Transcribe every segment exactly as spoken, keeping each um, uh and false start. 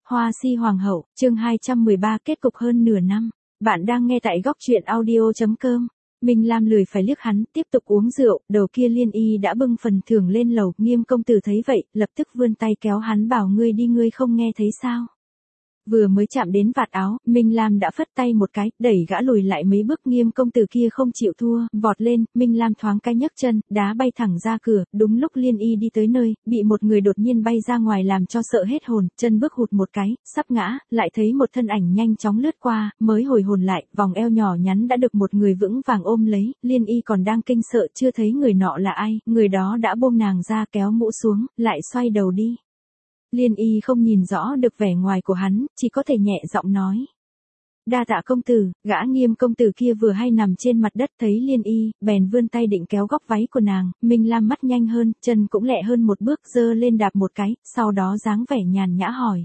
Hoa si hoàng hậu, chương hai trăm mười ba kết cục hơn nửa năm. Bạn đang nghe tại góc truyện audio chấm com. Minh Lam lười phải liếc hắn, tiếp tục uống rượu, đầu kia Liên Y đã bưng phần thưởng lên lầu, Nghiêm công tử thấy vậy, lập tức vươn tay kéo hắn bảo ngươi đi, ngươi không nghe thấy sao? Vừa mới chạm đến vạt áo, Minh Lam đã phất tay một cái, đẩy gã lùi lại mấy bước. Nghiêm công tử kia không chịu thua, vọt lên, Minh Lam thoáng cái nhấc chân, đá bay thẳng ra cửa, đúng lúc Liên Y đi tới nơi, bị một người đột nhiên bay ra ngoài làm cho sợ hết hồn, chân bước hụt một cái, sắp ngã, lại thấy một thân ảnh nhanh chóng lướt qua, mới hồi hồn lại, vòng eo nhỏ nhắn đã được một người vững vàng ôm lấy, Liên Y còn đang kinh sợ chưa thấy người nọ là ai, người đó đã buông nàng ra kéo mũ xuống, lại xoay đầu đi. Liên Y không nhìn rõ được vẻ ngoài của hắn, chỉ có thể nhẹ giọng nói. Đa tạ công tử. Gã Nghiêm công tử kia vừa hay nằm trên mặt đất thấy Liên Y, bèn vươn tay định kéo góc váy của nàng, Minh Lam mắt nhanh hơn, chân cũng lẹ hơn một bước, giơ lên đạp một cái, sau đó dáng vẻ nhàn nhã hỏi.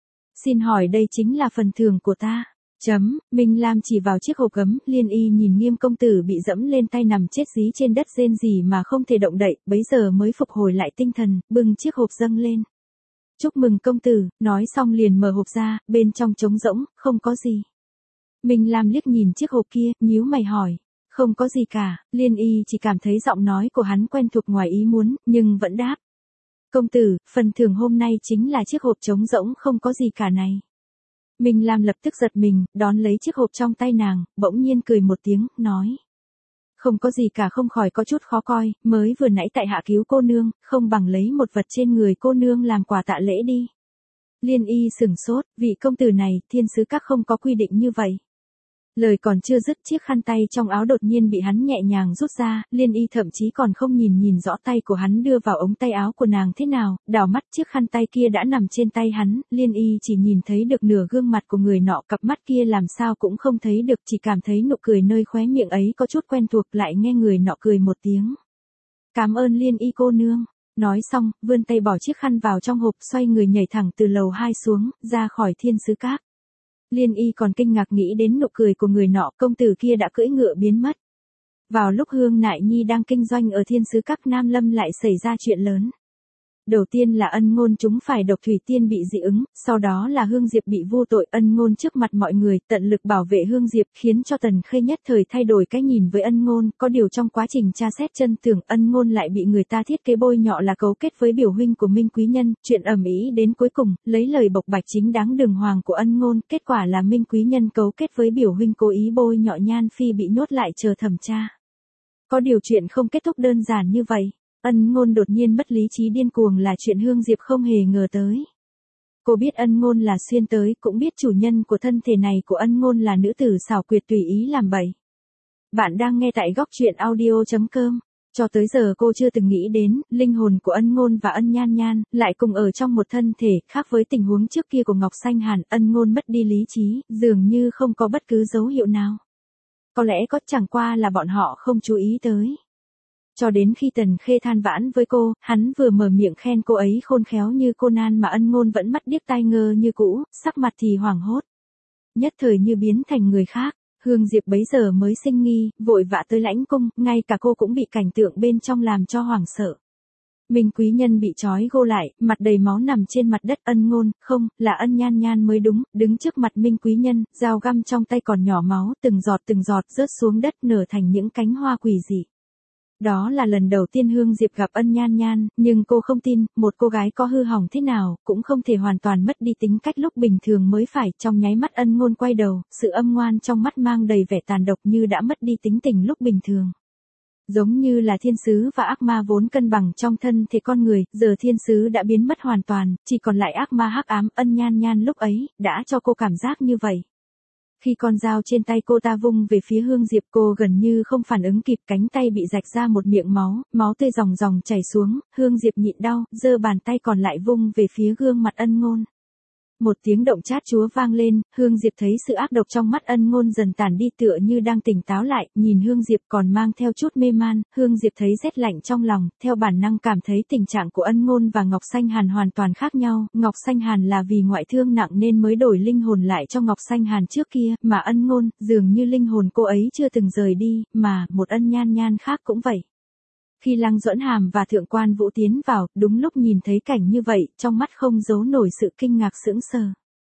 Xin hỏi đây chính là phần thưởng của ta. Chấm, Minh Lam chỉ vào chiếc hộp gấm, Liên Y nhìn Nghiêm công tử bị dẫm lên tay nằm chết dí trên đất rên rỉ mà không thể động đậy, bấy giờ mới phục hồi lại tinh thần, bưng chiếc hộp dâng lên. Chúc mừng công tử, nói xong liền mở hộp ra, bên trong trống rỗng, không có gì. Minh Lam liếc nhìn chiếc hộp kia, nhíu mày hỏi, không có gì cả. Liên Y chỉ cảm thấy giọng nói của hắn quen thuộc ngoài ý muốn, nhưng vẫn đáp. Công tử, phần thưởng hôm nay chính là chiếc hộp trống rỗng không có gì cả này. Minh Lam lập tức giật mình, đón lấy chiếc hộp trong tay nàng, bỗng nhiên cười một tiếng, nói. Không có gì cả, không khỏi có chút khó coi, mới vừa nãy tại hạ cứu cô nương, không bằng lấy một vật trên người cô nương làm quà tạ lễ đi. Liên Y sửng sốt, vị công tử này, thiên sứ các không có quy định như vậy. Lời còn chưa dứt, chiếc khăn tay trong áo đột nhiên bị hắn nhẹ nhàng rút ra, Liên Y thậm chí còn không nhìn nhìn rõ tay của hắn đưa vào ống tay áo của nàng thế nào, đảo mắt chiếc khăn tay kia đã nằm trên tay hắn, Liên Y chỉ nhìn thấy được nửa gương mặt của người nọ, cặp mắt kia làm sao cũng không thấy được, chỉ cảm thấy nụ cười nơi khóe miệng ấy có chút quen thuộc, lại nghe người nọ cười một tiếng. Cảm ơn Liên Y cô nương. Nói xong, vươn tay bỏ chiếc khăn vào trong hộp, xoay người nhảy thẳng từ lầu hai xuống, ra khỏi thiên sứ các. Liên Y còn kinh ngạc nghĩ đến nụ cười của người nọ, công tử kia đã cưỡi ngựa biến mất. Vào lúc Hương Nại Nhi đang kinh doanh ở thiên sứ các Nam Lâm lại xảy ra chuyện lớn. Đầu tiên là Ân Ngôn chúng phải độc thủy tiên bị dị ứng, sau đó là Hương Diệp bị vô tội, Ân Ngôn trước mặt mọi người tận lực bảo vệ Hương Diệp, khiến cho Tần Khê nhất thời thay đổi cái nhìn với Ân Ngôn, có điều trong quá trình tra xét chân tướng, Ân Ngôn lại bị người ta thiết kế bôi nhọ là cấu kết với biểu huynh của Minh Quý Nhân, chuyện ầm ĩ đến cuối cùng, lấy lời bộc bạch chính đáng đường hoàng của Ân Ngôn, kết quả là Minh Quý Nhân cấu kết với biểu huynh cố ý bôi nhọ Nhan Phi bị nhốt lại chờ thẩm tra. Có điều chuyện không kết thúc đơn giản như vậy. Ân Ngôn đột nhiên mất lý trí điên cuồng là chuyện Hương Diệp không hề ngờ tới. Cô biết Ân Ngôn là xuyên tới, cũng biết chủ nhân của thân thể này của Ân Ngôn là nữ tử xảo quyệt tùy ý làm bậy. Bạn đang nghe tại góc truyện audio chấm com. Cho tới giờ cô chưa từng nghĩ đến, linh hồn của Ân Ngôn và Ân Nhan Nhan, lại cùng ở trong một thân thể, khác với tình huống trước kia của Ngọc Xanh Hàn, Ân Ngôn mất đi lý trí, dường như không có bất cứ dấu hiệu nào. Có lẽ có, chẳng qua là bọn họ không chú ý tới. Cho đến khi Tần Khê than vãn với cô, hắn vừa mở miệng khen cô ấy khôn khéo như Conan mà Ân Ngôn vẫn mắt điếc tai ngơ như cũ, sắc mặt thì hoảng hốt. Nhất thời như biến thành người khác, Hương Diệp bấy giờ mới sinh nghi, vội vã tới lãnh cung, ngay cả cô cũng bị cảnh tượng bên trong làm cho hoảng sợ. Minh Quý Nhân bị trói gô lại, mặt đầy máu nằm trên mặt đất, Ân Ngôn, không, là Ân Nhan Nhan mới đúng, đứng trước mặt Minh Quý Nhân, dao găm trong tay còn nhỏ máu, từng giọt từng giọt rớt xuống đất nở thành những cánh hoa quỷ dị. Đó là lần đầu tiên Hương Diệp gặp Ân Nhan Nhan, nhưng cô không tin, một cô gái có hư hỏng thế nào, cũng không thể hoàn toàn mất đi tính cách lúc bình thường mới phải, trong nháy mắt Ân Ngôn quay đầu, sự âm ngoan trong mắt mang đầy vẻ tàn độc như đã mất đi tính tình lúc bình thường. Giống như là thiên sứ và ác ma vốn cân bằng trong thân thể con người, giờ thiên sứ đã biến mất hoàn toàn, chỉ còn lại ác ma hắc ám, Ân Nhan Nhan lúc ấy, đã cho cô cảm giác như vậy. Khi con dao trên tay cô ta vung về phía Hương Diệp, cô gần như không phản ứng kịp, cánh tay bị rạch ra một miệng máu, máu tươi ròng ròng chảy xuống, Hương Diệp nhịn đau, giơ bàn tay còn lại vung về phía gương mặt Ân Ngôn. Một tiếng động chát chúa vang lên, Hương Diệp thấy sự ác độc trong mắt Ân Ngôn dần tản đi, tựa như đang tỉnh táo lại, nhìn Hương Diệp còn mang theo chút mê man, Hương Diệp thấy rét lạnh trong lòng, theo bản năng cảm thấy tình trạng của Ân Ngôn và Ngọc Xanh Hàn hoàn toàn khác nhau, Ngọc Xanh Hàn là vì ngoại thương nặng nên mới đổi linh hồn lại cho Ngọc Xanh Hàn trước kia, mà Ân Ngôn, dường như linh hồn cô ấy chưa từng rời đi, mà, một Ân Nhan Nhan khác cũng vậy. Khi Lăng Duẫn Hàm và Thượng Quan Vũ tiến vào, đúng lúc nhìn thấy cảnh như vậy, trong mắt không giấu nổi sự kinh ngạc sững sờ.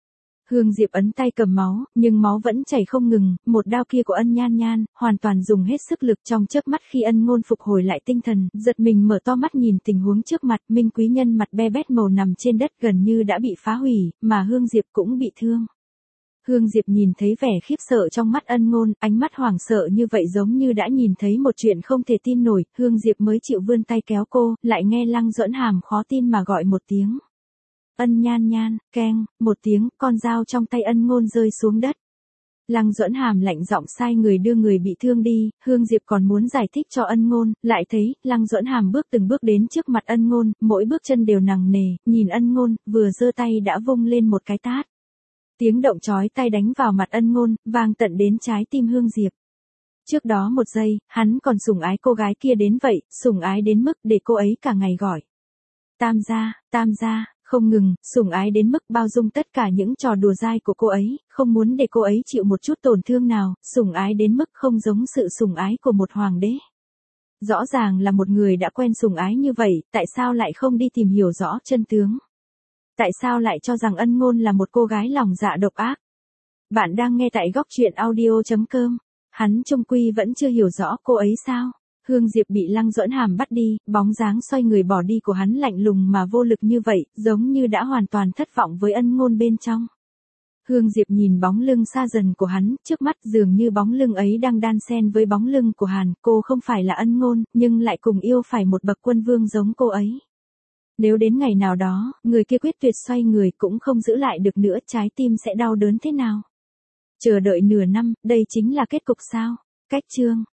Hương Diệp ấn tay cầm máu, nhưng máu vẫn chảy không ngừng, một đao kia của Ân Nhan Nhan, hoàn toàn dùng hết sức lực trong chớp mắt khi Ân Ngôn phục hồi lại tinh thần, giật mình mở to mắt nhìn tình huống trước mặt, Minh Quý Nhân mặt be bét màu nằm trên đất gần như đã bị phá hủy, mà Hương Diệp cũng bị thương. Hương Diệp nhìn thấy vẻ khiếp sợ trong mắt Ân Ngôn, ánh mắt hoảng sợ như vậy giống như đã nhìn thấy một chuyện không thể tin nổi, Hương Diệp mới chịu vươn tay kéo cô, lại nghe Lăng Duẫn Hàm khó tin mà gọi một tiếng. Ân Nhan Nhan, keng, một tiếng, con dao trong tay Ân Ngôn rơi xuống đất. Lăng Duẫn Hàm lạnh giọng sai người đưa người bị thương đi, Hương Diệp còn muốn giải thích cho Ân Ngôn, lại thấy, Lăng Duẫn Hàm bước từng bước đến trước mặt Ân Ngôn, mỗi bước chân đều nặng nề, nhìn Ân Ngôn, vừa giơ tay đã vung lên một cái tát. Tiếng động chói tai đánh vào mặt Ân Ngôn, vang tận đến trái tim Hương Diệp. Trước đó một giây, hắn còn sủng ái cô gái kia đến vậy, sủng ái đến mức để cô ấy cả ngày gọi. Tam gia, tam gia. Không ngừng, sủng ái đến mức bao dung tất cả những trò đùa dai của cô ấy, không muốn để cô ấy chịu một chút tổn thương nào, sủng ái đến mức không giống sự sủng ái của một hoàng đế. Rõ ràng là một người đã quen sủng ái như vậy, tại sao lại không đi tìm hiểu rõ chân tướng? Tại sao lại cho rằng Ân Ngôn là một cô gái lòng dạ độc ác? Bạn đang nghe tại góc truyện audio chấm com. Hắn chung quy vẫn chưa hiểu rõ cô ấy sao? Hương Diệp bị Lăng Duẫn Hàm bắt đi, bóng dáng xoay người bỏ đi của hắn lạnh lùng mà vô lực như vậy, giống như đã hoàn toàn thất vọng với Ân Ngôn bên trong. Hương Diệp nhìn bóng lưng xa dần của hắn, trước mắt dường như bóng lưng ấy đang đan xen với bóng lưng của Hàn, cô không phải là Ân Ngôn, nhưng lại cùng yêu phải một bậc quân vương giống cô ấy. Nếu đến ngày nào đó, người kia quyết tuyệt xoay người cũng không giữ lại được nữa, trái tim sẽ đau đớn thế nào? Chờ đợi nửa năm, đây chính là kết cục sao? Cách chương